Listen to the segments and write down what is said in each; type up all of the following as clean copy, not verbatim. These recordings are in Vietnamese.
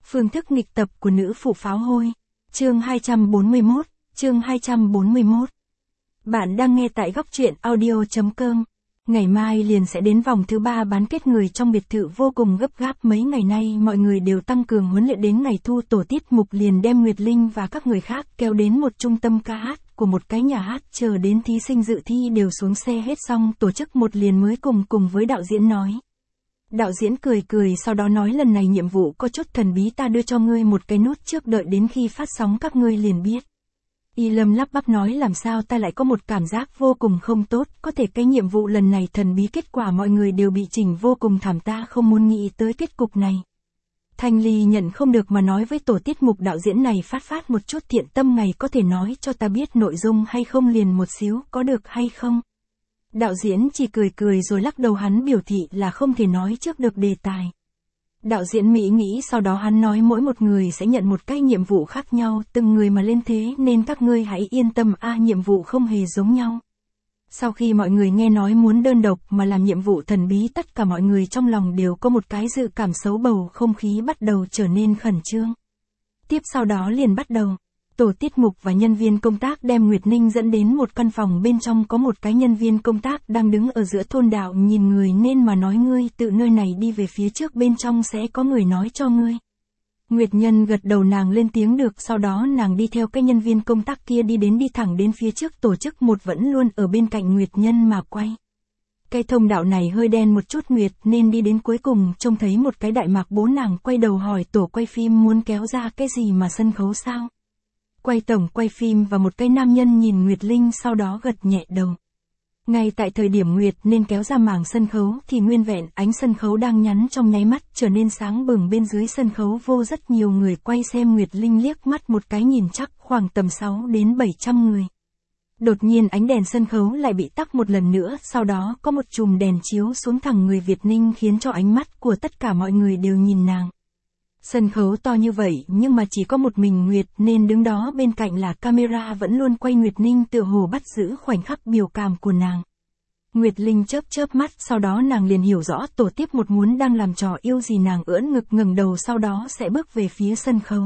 Phương thức nghịch tập của nữ phụ pháo hôi. Chương 241. Bạn đang nghe tại góc truyện audio.com. Ngày mai liền sẽ đến vòng thứ 3 bán kết người trong biệt thự vô cùng gấp gáp. Mấy ngày nay mọi người đều tăng cường huấn luyện, đến ngày thu tổ tiết mục liền đem Nguyệt Linh và các người khác kéo đến một trung tâm ca hát của một cái nhà hát, chờ đến thí sinh dự thi đều xuống xe hết xong tổ chức một liền mới cùng với đạo diễn nói. Đạo diễn cười sau đó nói, lần này nhiệm vụ có chút thần bí, ta đưa cho ngươi một cái nút trước, đợi đến khi phát sóng các ngươi liền biết. Y Lâm lắp bắp nói, làm sao ta lại có một cảm giác vô cùng không tốt, có thể cái nhiệm vụ lần này thần bí, kết quả mọi người đều bị chỉnh vô cùng thảm, ta không muốn nghĩ tới kết cục này. Thanh Ly nhận không được mà nói với tổ tiết mục, đạo diễn này phát một chút thiện tâm, ngày có thể nói cho ta biết nội dung hay không, liền một xíu, có được hay không? Đạo diễn chỉ cười rồi lắc đầu, hắn biểu thị là không thể nói trước được đề tài. Đạo diễn Mỹ nghĩ, sau đó hắn nói, mỗi một người sẽ nhận một cái nhiệm vụ khác nhau, từng người mà lên thế nên các ngươi hãy yên tâm nhiệm vụ không hề giống nhau. Sau khi mọi người nghe nói muốn đơn độc mà làm nhiệm vụ thần bí, tất cả mọi người trong lòng đều có một cái dự cảm xấu, bầu không khí bắt đầu trở nên khẩn trương. Tiếp sau đó liền bắt đầu. Tổ tiết mục và nhân viên công tác đem Nguyệt Ninh dẫn đến một căn phòng, bên trong có một cái nhân viên công tác đang đứng ở giữa thôn đạo, nhìn người nên mà nói, ngươi tự nơi này đi về phía trước, bên trong sẽ có người nói cho ngươi. Nguyệt Nhân gật đầu, nàng lên tiếng được, sau đó nàng đi theo cái nhân viên công tác kia đi thẳng đến phía trước tổ chức một, vẫn luôn ở bên cạnh Nguyệt Nhân mà quay. Cái thông đạo này hơi đen một chút, Nguyệt nên đi đến cuối cùng trông thấy một cái đại mạc bố, nàng quay đầu hỏi tổ quay phim muốn kéo ra cái gì mà sân khấu sao? Quay tổng quay phim và một cái nam nhân nhìn Nguyệt Linh sau đó gật nhẹ đầu. Ngay tại thời điểm Nguyệt nên kéo ra mảng sân khấu thì nguyên vẹn ánh sân khấu đang nhắn trong nháy mắt trở nên sáng bừng, bên dưới sân khấu vô rất nhiều người quay xem. Nguyệt Linh liếc mắt một cái nhìn chắc khoảng tầm 6 đến 700 người. Đột nhiên ánh đèn sân khấu lại bị tắt một lần nữa, sau đó có một chùm đèn chiếu xuống thẳng người Việt Ninh khiến cho ánh mắt của tất cả mọi người đều nhìn nàng. Sân khấu to như vậy nhưng mà chỉ có một mình Nguyệt nên đứng đó, bên cạnh là camera vẫn luôn quay Nguyệt Ninh, tựa hồ bắt giữ khoảnh khắc biểu cảm của nàng. Nguyệt Linh chớp mắt, sau đó nàng liền hiểu rõ tổ tiếp một muốn đang làm trò yêu gì, nàng ưỡn ngực ngẩng đầu sau đó sẽ bước về phía sân khấu.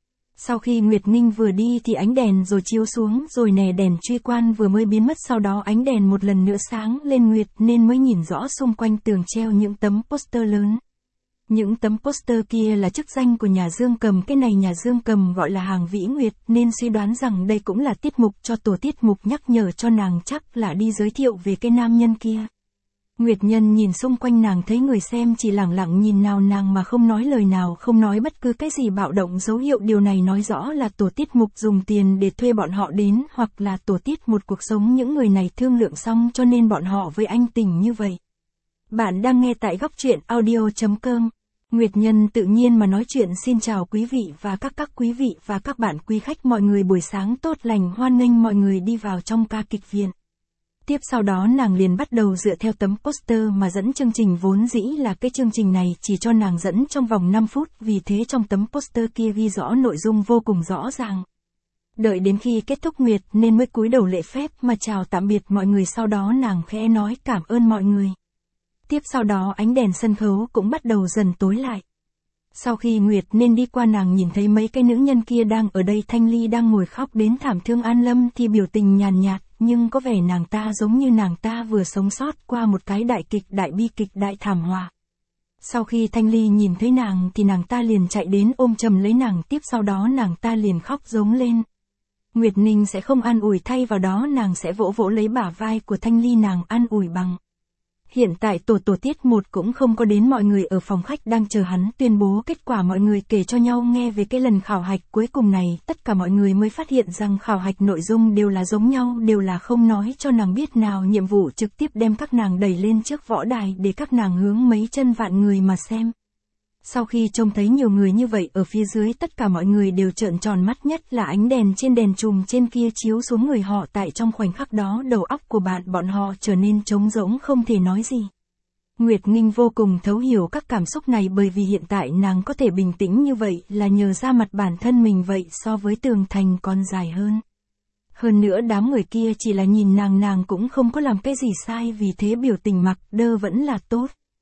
Sau khi Nguyệt Ninh vừa đi thì ánh đèn rồi chiếu xuống rồi nè, đèn truy quan vừa mới biến mất, sau đó ánh đèn một lần nữa sáng lên, Nguyệt nên mới nhìn rõ xung quanh tường treo những tấm poster lớn. Những tấm poster kia là chức danh của nhà Dương Cầm, cái này nhà Dương Cầm gọi là Hàng Vĩ Nguyệt nên suy đoán rằng đây cũng là tiết mục cho tổ tiết mục nhắc nhở cho nàng, chắc là đi giới thiệu về cái nam nhân kia. Nguyệt Nhân nhìn xung quanh, nàng thấy người xem chỉ lẳng lặng nhìn nào nàng mà không nói lời nào, không nói bất cứ cái gì bạo động dấu hiệu, điều này nói rõ là tổ tiết mục dùng tiền để thuê bọn họ đến, hoặc là tổ tiết một cuộc sống những người này thương lượng xong cho nên bọn họ với anh tình như vậy. Bạn đang nghe tại góc truyện audio.com. Nguyệt Nhân tự nhiên mà nói chuyện, xin chào quý vị và các quý vị và các bạn quý khách, mọi người buổi sáng tốt lành, hoan nghênh mọi người đi vào trong ca kịch viện. Tiếp sau đó nàng liền bắt đầu dựa theo tấm poster mà dẫn chương trình, vốn dĩ là cái chương trình này chỉ cho nàng dẫn trong vòng 5 phút, vì thế trong tấm poster kia ghi rõ nội dung vô cùng rõ ràng. Đợi đến khi kết thúc Nguyệt nên mới cúi đầu lễ phép mà chào tạm biệt mọi người, sau đó nàng khẽ nói cảm ơn mọi người. Tiếp sau đó ánh đèn sân khấu cũng bắt đầu dần tối lại. Sau khi Nguyệt nên đi qua, nàng nhìn thấy mấy cái nữ nhân kia đang ở đây. Thanh Ly đang ngồi khóc đến thảm thương, An Lâm thì biểu tình nhàn nhạt, nhưng có vẻ nàng ta giống như nàng ta vừa sống sót qua một cái đại kịch, đại bi kịch, đại thảm họa. Sau khi Thanh Ly nhìn thấy nàng thì nàng ta liền chạy đến ôm chầm lấy nàng, tiếp sau đó nàng ta liền khóc giống lên. Nguyệt Ninh sẽ không an ủi, thay vào đó nàng sẽ vỗ lấy bả vai của Thanh Ly, nàng an ủi bằng. Hiện tại tổ tiết một cũng không có đến, mọi người ở phòng khách đang chờ hắn tuyên bố kết quả, mọi người kể cho nhau nghe về cái lần khảo hạch cuối cùng này, tất cả mọi người mới phát hiện rằng khảo hạch nội dung đều là giống nhau, đều là không nói cho nàng biết nào, nhiệm vụ trực tiếp đem các nàng đẩy lên trước võ đài để các nàng hướng mấy chân vạn người mà xem. Sau khi trông thấy nhiều người như vậy ở phía dưới, tất cả mọi người đều trợn tròn mắt, nhất là ánh đèn trên đèn chùm trên kia chiếu xuống người họ, tại trong khoảnh khắc đó đầu óc của bọn họ trở nên trống rỗng không thể nói gì. Nguyệt Nghinh vô cùng thấu hiểu các cảm xúc này, bởi vì hiện tại nàng có thể bình tĩnh như vậy là nhờ da mặt bản thân mình vậy so với tường thành còn dài hơn. Hơn nữa đám người kia chỉ là nhìn nàng cũng không có làm cái gì sai, vì thế biểu tình mặc đơ vẫn là tốt.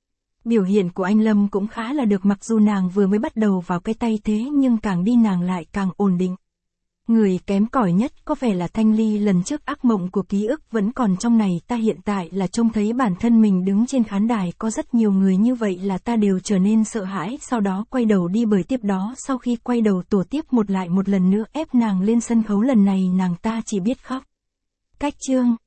Biểu hiện của anh Lâm cũng khá là được, mặc dù nàng vừa mới bắt đầu vào cái tay thế nhưng càng đi nàng lại càng ổn định. Người kém cỏi nhất có vẻ là Thanh Ly, lần trước ác mộng của ký ức vẫn còn trong này ta, hiện tại là trông thấy bản thân mình đứng trên khán đài có rất nhiều người như vậy là ta đều trở nên sợ hãi, sau đó quay đầu đi, bởi tiếp đó sau khi quay đầu tổ tiếp một lại một lần nữa ép nàng lên sân khấu, lần này nàng ta chỉ biết khóc. Cách chương